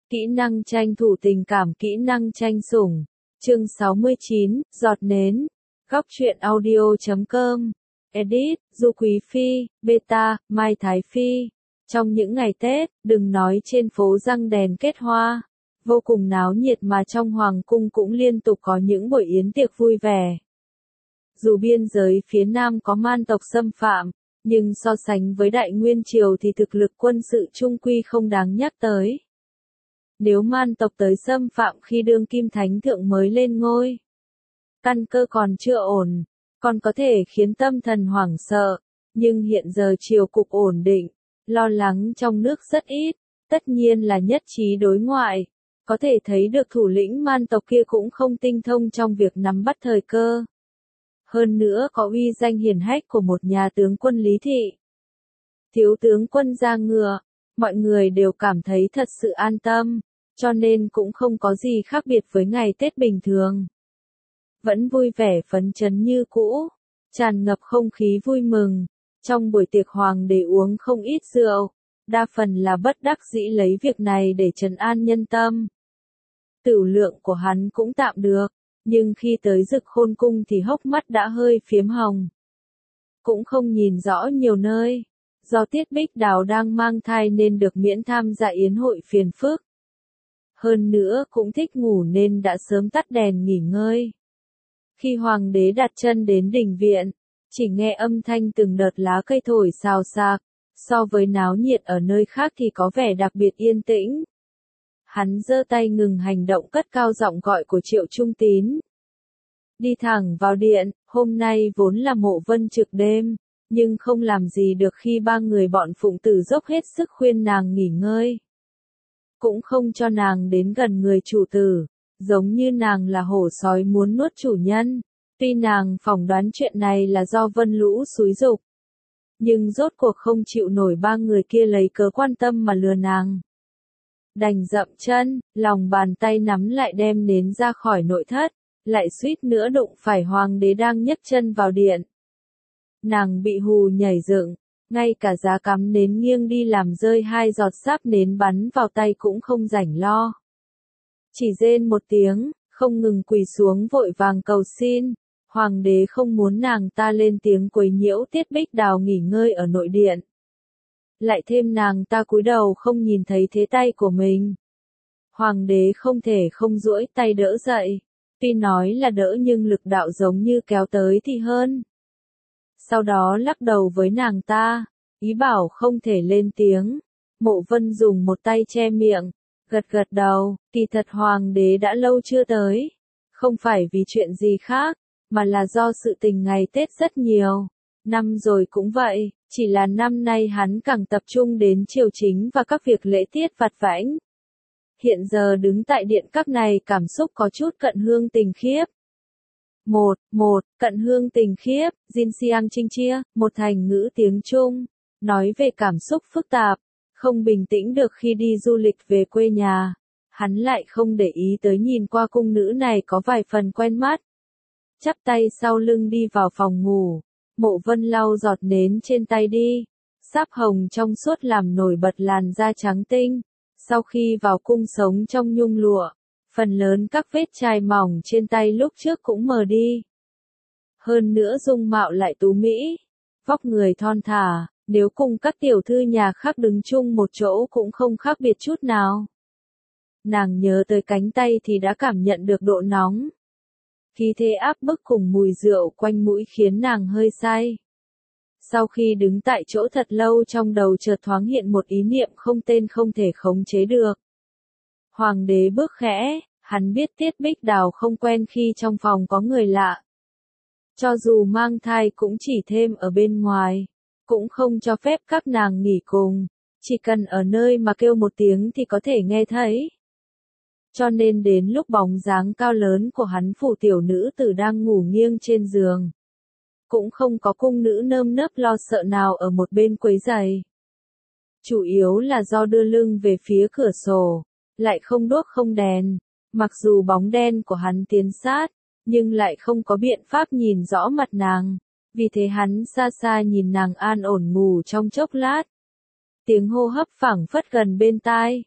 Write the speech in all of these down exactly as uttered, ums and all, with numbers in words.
Kỹ năng tranh thủ tình cảm, kỹ năng tranh sủng. Chương sáu mươi chín, giọt nến. Góc truyện audio chấm com. Edit, Du Quý Phi, Beta, Mai Thái Phi. Trong những ngày Tết, đừng nói trên phố răng đèn kết hoa, vô cùng náo nhiệt mà trong hoàng cung cũng liên tục có những buổi yến tiệc vui vẻ. Dù biên giới phía Nam có man tộc xâm phạm, nhưng so sánh với Đại Nguyên Triều thì thực lực quân sự trung quy không đáng nhắc tới. Nếu man tộc tới xâm phạm khi đương kim thánh thượng mới lên ngôi, căn cơ còn chưa ổn, còn có thể khiến tâm thần hoảng sợ, nhưng hiện giờ triều cục ổn định, lo lắng trong nước rất ít, tất nhiên là nhất trí đối ngoại, có thể thấy được thủ lĩnh man tộc kia cũng không tinh thông trong việc nắm bắt thời cơ. Hơn nữa có uy danh hiển hách của một nhà tướng quân Lý Thị. Thiếu tướng quân ra ngựa, mọi người đều cảm thấy thật sự an tâm, cho nên cũng không có gì khác biệt với ngày Tết bình thường. Vẫn vui vẻ phấn chấn như cũ, tràn ngập không khí vui mừng, trong buổi tiệc hoàng đế uống không ít rượu, đa phần là bất đắc dĩ lấy việc này để trấn an nhân tâm. Tửu lượng của hắn cũng tạm được, nhưng khi tới Dực Khôn cung thì hốc mắt đã hơi phiếm hồng. Cũng không nhìn rõ nhiều nơi, do Tiết Bích Đào đang mang thai nên được miễn tham gia yến hội phiền phức. Hơn nữa cũng thích ngủ nên đã sớm tắt đèn nghỉ ngơi. Khi hoàng đế đặt chân đến đình viện, chỉ nghe âm thanh từng đợt lá cây thổi xào xạc, so với náo nhiệt ở nơi khác thì có vẻ đặc biệt yên tĩnh. Hắn giơ tay ngừng hành động cất cao giọng gọi của Triệu Trung Tín. Đi thẳng vào điện, hôm nay vốn là Mộ Vân trực đêm, nhưng không làm gì được khi ba người bọn phụng tử dốc hết sức khuyên nàng nghỉ ngơi. Cũng không cho nàng đến gần người chủ tử, giống như nàng là hổ sói muốn nuốt chủ nhân. Tuy nàng phỏng đoán chuyện này là do Vân Lũ xúi giục, nhưng rốt cuộc không chịu nổi ba người kia lấy cớ quan tâm mà lừa nàng. Đành dậm chân, lòng bàn tay nắm lại đem nến ra khỏi nội thất, lại suýt nữa đụng phải hoàng đế đang nhấc chân vào điện. Nàng bị hù nhảy dựng, ngay cả giá cắm nến nghiêng đi làm rơi hai giọt sáp nến bắn vào tay cũng không rảnh lo. Chỉ rên một tiếng, không ngừng quỳ xuống vội vàng cầu xin, hoàng đế không muốn nàng ta lên tiếng quấy nhiễu Tiết Bích Đào nghỉ ngơi ở nội điện. Lại thêm nàng ta cúi đầu không nhìn thấy thế tay của mình. Hoàng đế không thể không duỗi tay đỡ dậy, tuy nói là đỡ nhưng lực đạo giống như kéo tới thì hơn. Sau đó lắc đầu với nàng ta, ý bảo không thể lên tiếng. Mộ Vân dùng một tay che miệng, gật gật đầu, kỳ thật hoàng đế đã lâu chưa tới. Không phải vì chuyện gì khác, mà là do sự tình ngày Tết rất nhiều. Năm rồi cũng vậy, chỉ là năm nay hắn càng tập trung đến triều chính và các việc lễ tiết vặt vãnh. Hiện giờ đứng tại điện các này cảm xúc có chút cận hương tình khiếp. Một, một, cận hương tình khiếp, Jin Xiang Trinh Chia, một thành ngữ tiếng Trung, nói về cảm xúc phức tạp, không bình tĩnh được khi đi du lịch về quê nhà. Hắn lại không để ý tới nhìn qua cung nữ này có vài phần quen mắt. Chắp tay sau lưng đi vào phòng ngủ, Mộ Vân lau giọt nến trên tay đi, sáp hồng trong suốt làm nổi bật làn da trắng tinh. Sau khi vào cung sống trong nhung lụa, phần lớn các vết chai mỏng trên tay lúc trước cũng mờ đi. Hơn nữa dung mạo lại tú mỹ, vóc người thon thả, nếu cùng các tiểu thư nhà khác đứng chung một chỗ cũng không khác biệt chút nào. Nàng nhớ tới cánh tay thì đã cảm nhận được độ nóng. Khí thế áp bức cùng mùi rượu quanh mũi khiến nàng hơi say. Sau khi đứng tại chỗ thật lâu trong đầu chợt thoáng hiện một ý niệm không tên không thể khống chế được. Hoàng đế bước khẽ, hắn biết Tiết Bích Đào không quen khi trong phòng có người lạ. Cho dù mang thai cũng chỉ thêm ở bên ngoài, cũng không cho phép các nàng nghỉ cùng, chỉ cần ở nơi mà kêu một tiếng thì có thể nghe thấy. Cho nên đến lúc bóng dáng cao lớn của hắn phủ tiểu nữ tử đang ngủ nghiêng trên giường, cũng không có cung nữ nơm nớp lo sợ nào ở một bên quấy rầy. Chủ yếu là do đưa lưng về phía cửa sổ, lại không đuốc không đèn, mặc dù bóng đen của hắn tiến sát, nhưng lại không có biện pháp nhìn rõ mặt nàng, vì thế hắn xa xa nhìn nàng an ổn ngủ trong chốc lát. Tiếng hô hấp phảng phất gần bên tai.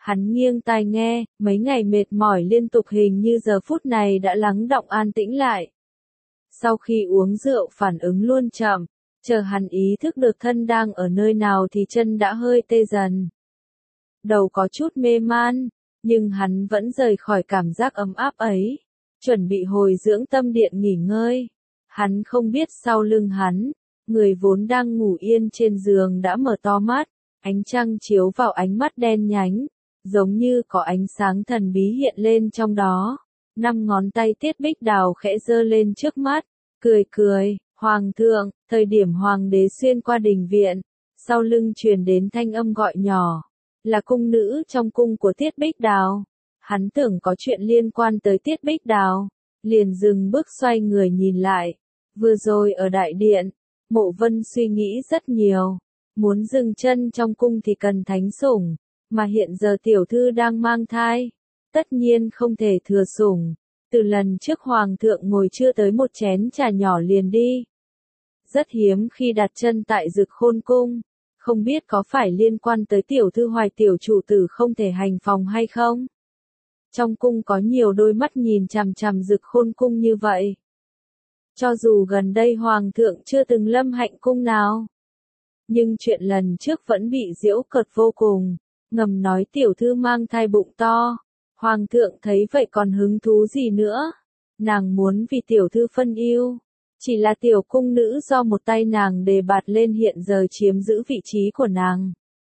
Hắn nghiêng tai nghe, mấy ngày mệt mỏi liên tục hình như giờ phút này đã lắng đọng an tĩnh lại. Sau khi uống rượu phản ứng luôn chậm, chờ hắn ý thức được thân đang ở nơi nào thì chân đã hơi tê dần. Đầu có chút mê man, nhưng hắn vẫn rời khỏi cảm giác ấm áp ấy, chuẩn bị hồi dưỡng tâm điện nghỉ ngơi. Hắn không biết sau lưng hắn, người vốn đang ngủ yên trên giường đã mở to mắt, ánh trăng chiếu vào ánh mắt đen nhánh, giống như có ánh sáng thần bí hiện lên trong đó. Năm ngón tay Tiết Bích Đào khẽ giơ lên trước mắt, cười cười, "Hoàng thượng." Thời điểm hoàng đế xuyên qua đình viện, sau lưng truyền đến thanh âm gọi nhỏ, là cung nữ trong cung của Tiết Bích Đào. Hắn tưởng có chuyện liên quan tới Tiết Bích Đào, liền dừng bước xoay người nhìn lại. Vừa rồi ở đại điện, Mộ Vân suy nghĩ rất nhiều, muốn dừng chân trong cung thì cần thánh sủng, mà hiện giờ tiểu thư đang mang thai, tất nhiên không thể thừa sủng. Từ lần trước hoàng thượng ngồi chưa tới một chén trà nhỏ liền đi. Rất hiếm khi đặt chân tại Dực Khôn cung, không biết có phải liên quan tới tiểu thư Hoài tiểu chủ tử không thể hành phòng hay không? Trong cung có nhiều đôi mắt nhìn chằm chằm Dực Khôn cung như vậy. Cho dù gần đây hoàng thượng chưa từng lâm hạnh cung nào, nhưng chuyện lần trước vẫn bị giễu cợt vô cùng, ngầm nói tiểu thư mang thai bụng to. Hoàng thượng thấy vậy còn hứng thú gì nữa? Nàng muốn vì tiểu thư phân ưu, chỉ là tiểu cung nữ do một tay nàng đề bạt lên hiện giờ chiếm giữ vị trí của nàng.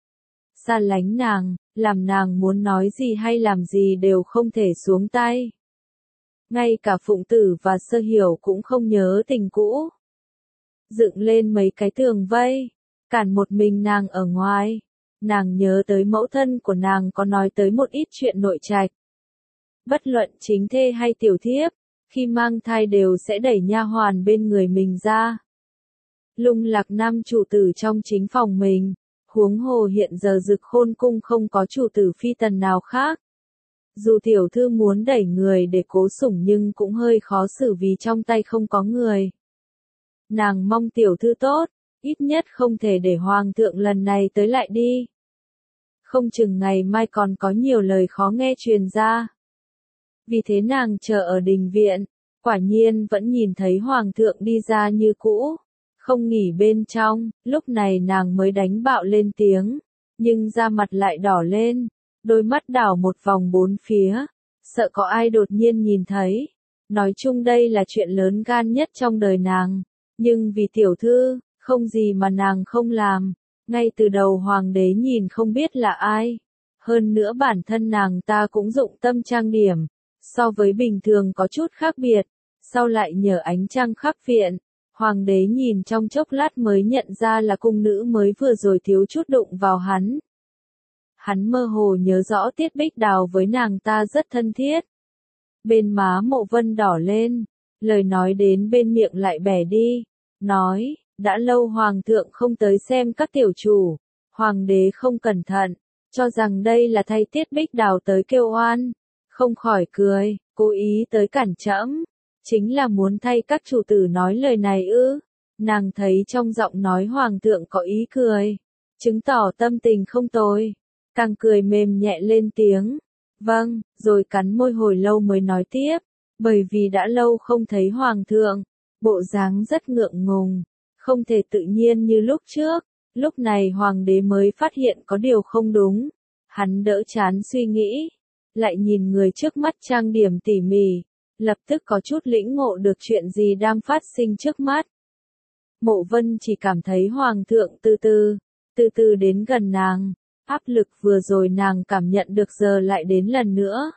Xa lánh nàng, làm nàng muốn nói gì hay làm gì đều không thể xuống tay. Ngay cả Phụng Tử và Sơ Hiểu cũng không nhớ tình cũ. Dựng lên mấy cái tường vây, cản một mình nàng ở ngoài. Nàng nhớ tới mẫu thân của nàng có nói tới một ít chuyện nội trạch. Bất luận chính thê hay tiểu thiếp, khi mang thai đều sẽ đẩy nha hoàn bên người mình ra. Lung lạc nam chủ tử trong chính phòng mình, huống hồ hiện giờ Dực Khôn cung không có chủ tử phi tần nào khác. Dù tiểu thư muốn đẩy người để cố sủng nhưng cũng hơi khó xử vì trong tay không có người. Nàng mong tiểu thư tốt, ít nhất không thể để hoàng thượng lần này tới lại đi. Không chừng ngày mai còn có nhiều lời khó nghe truyền ra. Vì thế nàng chờ ở đình viện, quả nhiên vẫn nhìn thấy hoàng thượng đi ra như cũ, không nghỉ bên trong. Lúc này nàng mới đánh bạo lên tiếng, nhưng da mặt lại đỏ lên, đôi mắt đảo một vòng bốn phía, sợ có ai đột nhiên nhìn thấy. Nói chung đây là chuyện lớn gan nhất trong đời nàng, nhưng vì tiểu thư, không gì mà nàng không làm. Ngay từ đầu hoàng đế nhìn không biết là ai, hơn nữa bản thân nàng ta cũng dụng tâm trang điểm, so với bình thường có chút khác biệt, sau lại nhờ ánh trăng khắp viện, hoàng đế nhìn trong chốc lát mới nhận ra là cung nữ mới vừa rồi thiếu chút đụng vào hắn. Hắn mơ hồ nhớ rõ Tiết Bích Đào với nàng ta rất thân thiết. Bên má Mộ Vân đỏ lên, lời nói đến bên miệng lại bẻ đi, nói, đã lâu hoàng thượng không tới xem các tiểu chủ, hoàng đế không cẩn thận, cho rằng đây là thay Tiết Bích Đào tới kêu oan, không khỏi cười, cố ý tới cản trẫm, chính là muốn thay các chủ tử nói lời này ư? Nàng thấy trong giọng nói hoàng thượng có ý cười, chứng tỏ tâm tình không tồi, càng cười mềm nhẹ lên tiếng, vâng, rồi cắn môi hồi lâu mới nói tiếp, bởi vì đã lâu không thấy hoàng thượng, bộ dáng rất ngượng ngùng, không thể tự nhiên như lúc trước. Lúc này hoàng đế mới phát hiện có điều không đúng, hắn đỡ chán suy nghĩ, lại nhìn người trước mắt trang điểm tỉ mỉ, lập tức có chút lĩnh ngộ được chuyện gì đang phát sinh trước mắt. Mộ Vân chỉ cảm thấy hoàng thượng từ từ, từ từ đến gần nàng, áp lực vừa rồi nàng cảm nhận được giờ lại đến lần nữa.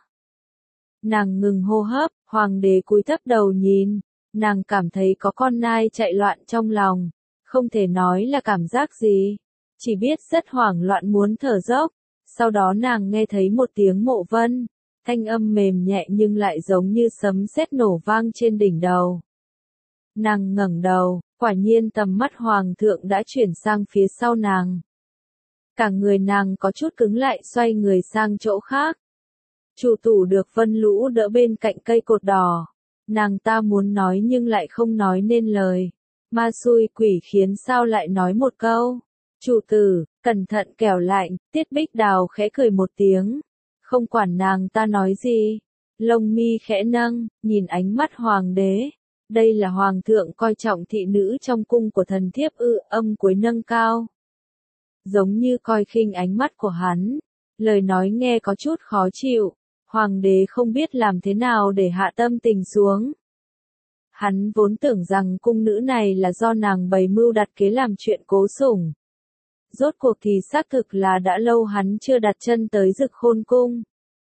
Nàng ngừng hô hấp, hoàng đế cúi thấp đầu nhìn, nàng cảm thấy có con nai chạy loạn trong lòng, không thể nói là cảm giác gì, chỉ biết rất hoảng loạn muốn thở dốc. Sau đó nàng nghe thấy một tiếng Mộ Vân, thanh âm mềm nhẹ nhưng lại giống như sấm sét nổ vang trên đỉnh đầu. Nàng ngẩng đầu, quả nhiên tầm mắt hoàng thượng đã chuyển sang phía sau nàng. Cả người nàng có chút cứng lại xoay người sang chỗ khác. Chủ tủ được Vân Lũ đỡ bên cạnh cây cột đỏ. Nàng ta muốn nói nhưng lại không nói nên lời. Ma xui quỷ khiến sao lại nói một câu. Chủ tử, cẩn thận kẻo lạnh, Tiết Bích Đào khẽ cười một tiếng. Không quản nàng ta nói gì. Lông mi khẽ nâng, nhìn ánh mắt hoàng đế. Đây là hoàng thượng coi trọng thị nữ trong cung của thần thiếp ư, âm cuối nâng cao. Giống như coi khinh ánh mắt của hắn. Lời nói nghe có chút khó chịu. Hoàng đế không biết làm thế nào để hạ tâm tình xuống. Hắn vốn tưởng rằng cung nữ này là do nàng bày mưu đặt kế làm chuyện cố sủng. Rốt cuộc thì xác thực là đã lâu hắn chưa đặt chân tới Dực Khôn cung.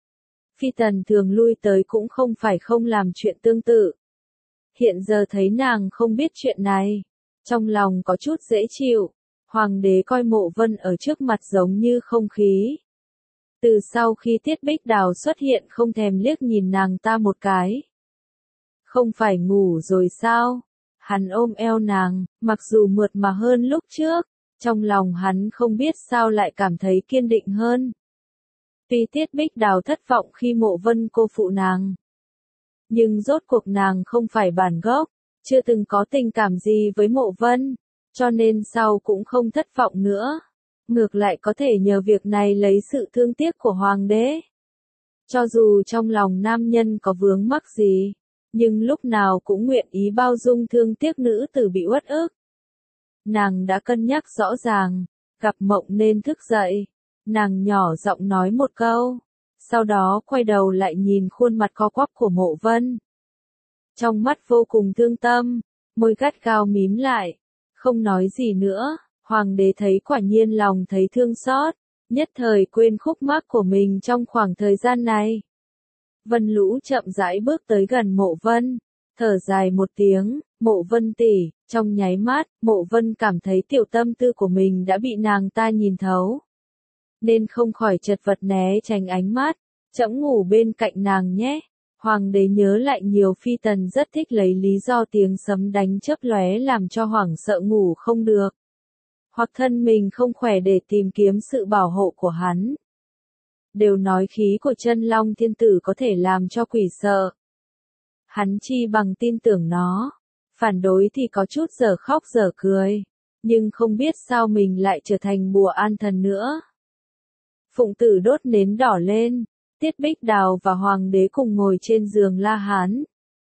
Phi tần thường lui tới cũng không phải không làm chuyện tương tự. Hiện giờ thấy nàng không biết chuyện này. Trong lòng có chút dễ chịu. Hoàng đế coi Mộ Vân ở trước mặt giống như không khí. Từ sau khi Tiết Bích Đào xuất hiện không thèm liếc nhìn nàng ta một cái. Không phải ngủ rồi sao? Hắn ôm eo nàng, mặc dù mượt mà hơn lúc trước, trong lòng hắn không biết sao lại cảm thấy kiên định hơn. Tuy Tiết Bích Đào thất vọng khi Mộ Vân cô phụ nàng. Nhưng rốt cuộc nàng không phải bản gốc, chưa từng có tình cảm gì với Mộ Vân, cho nên sau cũng không thất vọng nữa. Ngược lại có thể nhờ việc này lấy sự thương tiếc của hoàng đế. Cho dù trong lòng nam nhân có vướng mắc gì, nhưng lúc nào cũng nguyện ý bao dung thương tiếc nữ tử bị uất ức. Nàng đã cân nhắc rõ ràng, gặp mộng nên thức dậy. Nàng nhỏ giọng nói một câu, sau đó quay đầu lại nhìn khuôn mặt co quắp của Mộ Vân. Trong mắt vô cùng thương tâm, môi gắt gao mím lại, không nói gì nữa. Hoàng đế thấy quả nhiên lòng thấy thương xót, nhất thời quên khúc mắc của mình trong khoảng thời gian này. Vân Lũ chậm rãi bước tới gần Mộ Vân, thở dài một tiếng, Mộ Vân tỷ, trong nháy mắt, Mộ Vân cảm thấy tiểu tâm tư của mình đã bị nàng ta nhìn thấu. Nên không khỏi chật vật né tránh ánh mắt, trẫm ngủ bên cạnh nàng nhé. Hoàng đế nhớ lại nhiều phi tần rất thích lấy lý do tiếng sấm đánh chớp lóe làm cho hoảng sợ ngủ không được. Hoặc thân mình không khỏe để tìm kiếm sự bảo hộ của hắn. Đều nói khí của chân long thiên tử có thể làm cho quỷ sợ. Hắn chi bằng tin tưởng nó. Phản đối thì có chút giờ khóc giờ cười. Nhưng không biết sao mình lại trở thành bùa an thần nữa. Phụng tử đốt nến đỏ lên. Tiết Bích Đào và Hoàng đế cùng ngồi trên giường La Hán.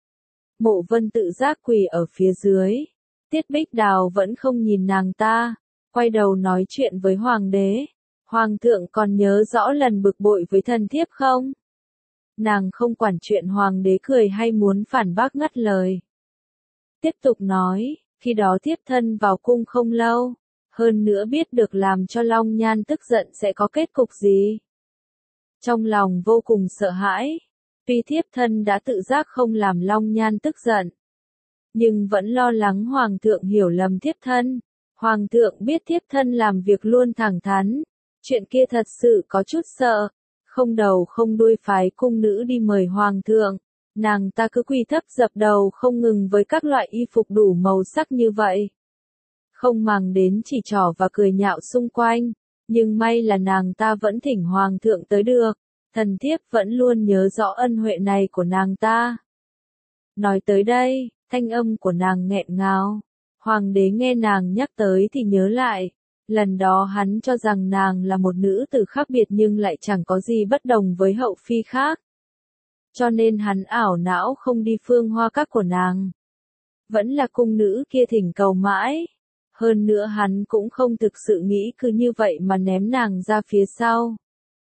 Mộ Vân tự giác quỳ ở phía dưới. Tiết Bích Đào vẫn không nhìn nàng ta. Quay đầu nói chuyện với Hoàng đế. Hoàng thượng còn nhớ rõ lần bực bội với thần thiếp không? Nàng không quản chuyện hoàng đế cười hay muốn phản bác ngắt lời. Tiếp tục nói, khi đó thiếp thân vào cung không lâu. Hơn nữa biết được làm cho Long Nhan tức giận sẽ có kết cục gì. Trong lòng vô cùng sợ hãi. Tuy thiếp thân đã tự giác không làm Long Nhan tức giận. Nhưng vẫn lo lắng hoàng thượng hiểu lầm thiếp thân. Hoàng thượng biết thiếp thân làm việc luôn thẳng thắn. Chuyện kia thật sự có chút sợ. Không đầu không đuôi phái cung nữ đi mời hoàng thượng. Nàng ta cứ quỳ thấp dập đầu không ngừng với các loại y phục đủ màu sắc như vậy. Không màng đến chỉ trỏ và cười nhạo xung quanh. Nhưng may là nàng ta vẫn thỉnh hoàng thượng tới được. Thần thiếp vẫn luôn nhớ rõ ân huệ này của nàng ta. Nói tới đây, thanh âm của nàng nghẹn ngào. Hoàng đế nghe nàng nhắc tới thì nhớ lại. Lần đó hắn cho rằng nàng là một nữ tử khác biệt nhưng lại chẳng có gì bất đồng với hậu phi khác. Cho nên hắn ảo não không đi phương hoa các của nàng. Vẫn là cung nữ kia thỉnh cầu mãi. Hơn nữa hắn cũng không thực sự nghĩ cứ như vậy mà ném nàng ra phía sau.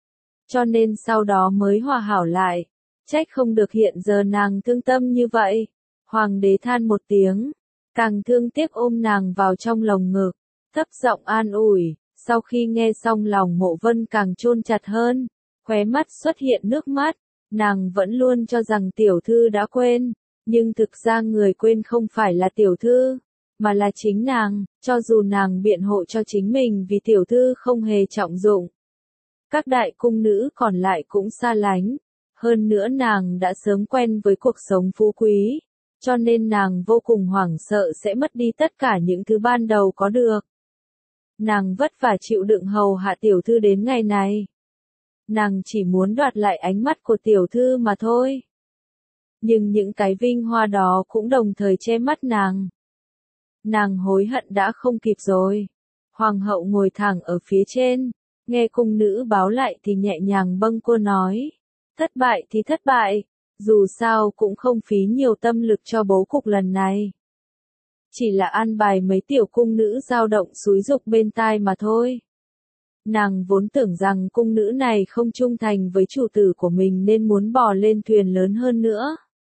Cho nên sau đó mới hòa hảo lại. Trách không được hiện giờ nàng thương tâm như vậy. Hoàng đế than một tiếng. Càng thương tiếc ôm nàng vào trong lồng ngực. Thấp giọng an ủi. Sau khi nghe xong lòng Mộ Vân càng chôn chặt hơn. Khóe mắt xuất hiện nước mắt. Nàng vẫn luôn cho rằng tiểu thư đã quên. Nhưng thực ra người quên không phải là tiểu thư. Mà là chính nàng. Cho dù nàng biện hộ cho chính mình vì tiểu thư không hề trọng dụng. Các đại cung nữ còn lại cũng xa lánh. Hơn nữa nàng đã sớm quen với cuộc sống phú quý. Cho nên nàng vô cùng hoảng sợ sẽ mất đi tất cả những thứ ban đầu có được. Nàng vất vả chịu đựng hầu hạ tiểu thư đến ngày này. Nàng chỉ muốn đoạt lại ánh mắt của tiểu thư mà thôi. Nhưng những cái vinh hoa đó cũng đồng thời che mắt nàng. Nàng hối hận đã không kịp rồi. Hoàng hậu ngồi thẳng ở phía trên, nghe cung nữ báo lại thì nhẹ nhàng bâng quơ nói. Thất bại thì thất bại, dù sao cũng không phí nhiều tâm lực cho bố cục lần này. Chỉ là an bài mấy tiểu cung nữ dao động xúi dục bên tai mà thôi. Nàng vốn tưởng rằng cung nữ này không trung thành với chủ tử của mình nên muốn bò lên thuyền lớn hơn nữa.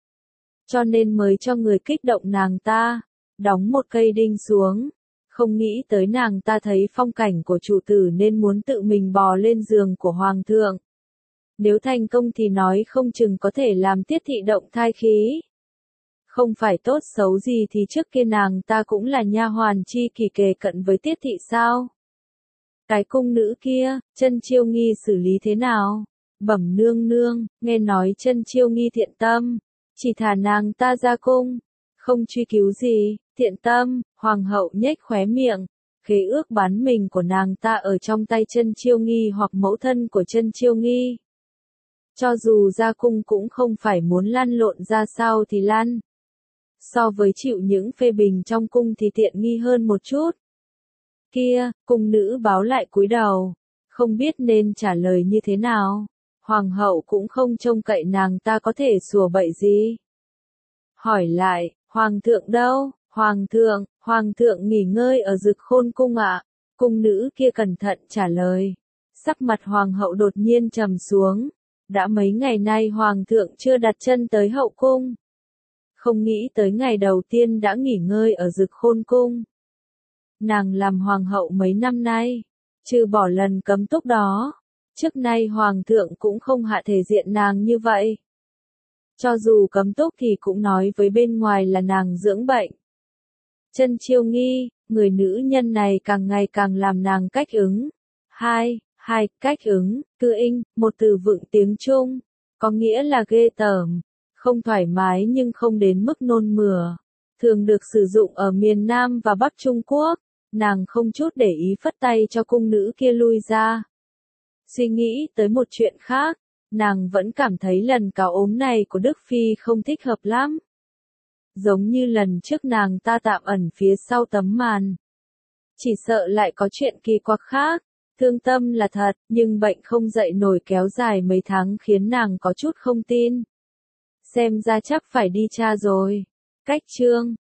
Cho nên mới cho người kích động nàng ta, đóng một cây đinh xuống. Không nghĩ tới nàng ta thấy phong cảnh của chủ tử nên muốn tự mình bò lên giường của hoàng thượng. Nếu thành công thì nói không chừng có thể làm Tiết thị động thai khí. Không phải tốt xấu gì thì trước kia nàng ta cũng là nha hoàn chi kỷ kề cận với Tiết thị sao? Cái cung nữ kia, Chân Chiêu Nghi xử lý thế nào? Bẩm nương nương, nghe nói Chân Chiêu Nghi thiện tâm, chỉ thả nàng ta ra cung, không truy cứu gì. Thiện tâm, hoàng hậu nhếch khóe miệng, khế ước bán mình của nàng ta ở trong tay Chân Chiêu Nghi hoặc mẫu thân của Chân Chiêu Nghi. Cho dù ra cung cũng không phải muốn lăn lộn ra sao thì lăn. So với chịu những phê bình trong cung thì tiện nghi hơn một chút. Kia, cung nữ báo lại cúi đầu, không biết nên trả lời như thế nào. Hoàng hậu cũng không trông cậy nàng ta có thể sủa bậy gì. Hỏi lại, hoàng thượng đâu? Hoàng thượng, hoàng thượng nghỉ ngơi ở Dực Khôn cung ạ. Cung nữ kia cẩn thận trả lời. Sắc mặt hoàng hậu đột nhiên trầm xuống. Đã mấy ngày nay hoàng thượng chưa đặt chân tới hậu cung. Không nghĩ tới ngày đầu tiên đã nghỉ ngơi ở Dực Khôn cung. Nàng làm hoàng hậu mấy năm nay, trừ bỏ lần cấm túc đó, trước nay hoàng thượng cũng không hạ thể diện nàng như vậy. Cho dù cấm túc thì cũng nói với bên ngoài là nàng dưỡng bệnh. Chân Chiêu Nghi, người nữ nhân này càng ngày càng làm nàng cách ứng. Hai, hai, cách ứng, cư inh, một từ vựng tiếng Trung, có nghĩa là ghê tởm, không thoải mái nhưng không đến mức nôn mửa. Thường được sử dụng ở miền Nam và Bắc Trung Quốc, nàng không chút để ý phất tay cho cung nữ kia lui ra. Suy nghĩ tới một chuyện khác, nàng vẫn cảm thấy lần cáo ốm này của Đức Phi không thích hợp lắm. Giống như lần trước nàng ta tạm ẩn phía sau tấm màn. Chỉ sợ lại có chuyện kỳ quặc khác. Thương tâm là thật, nhưng bệnh không dậy nổi kéo dài mấy tháng khiến nàng có chút không tin. Xem ra chắc phải đi tra rồi. Cách chương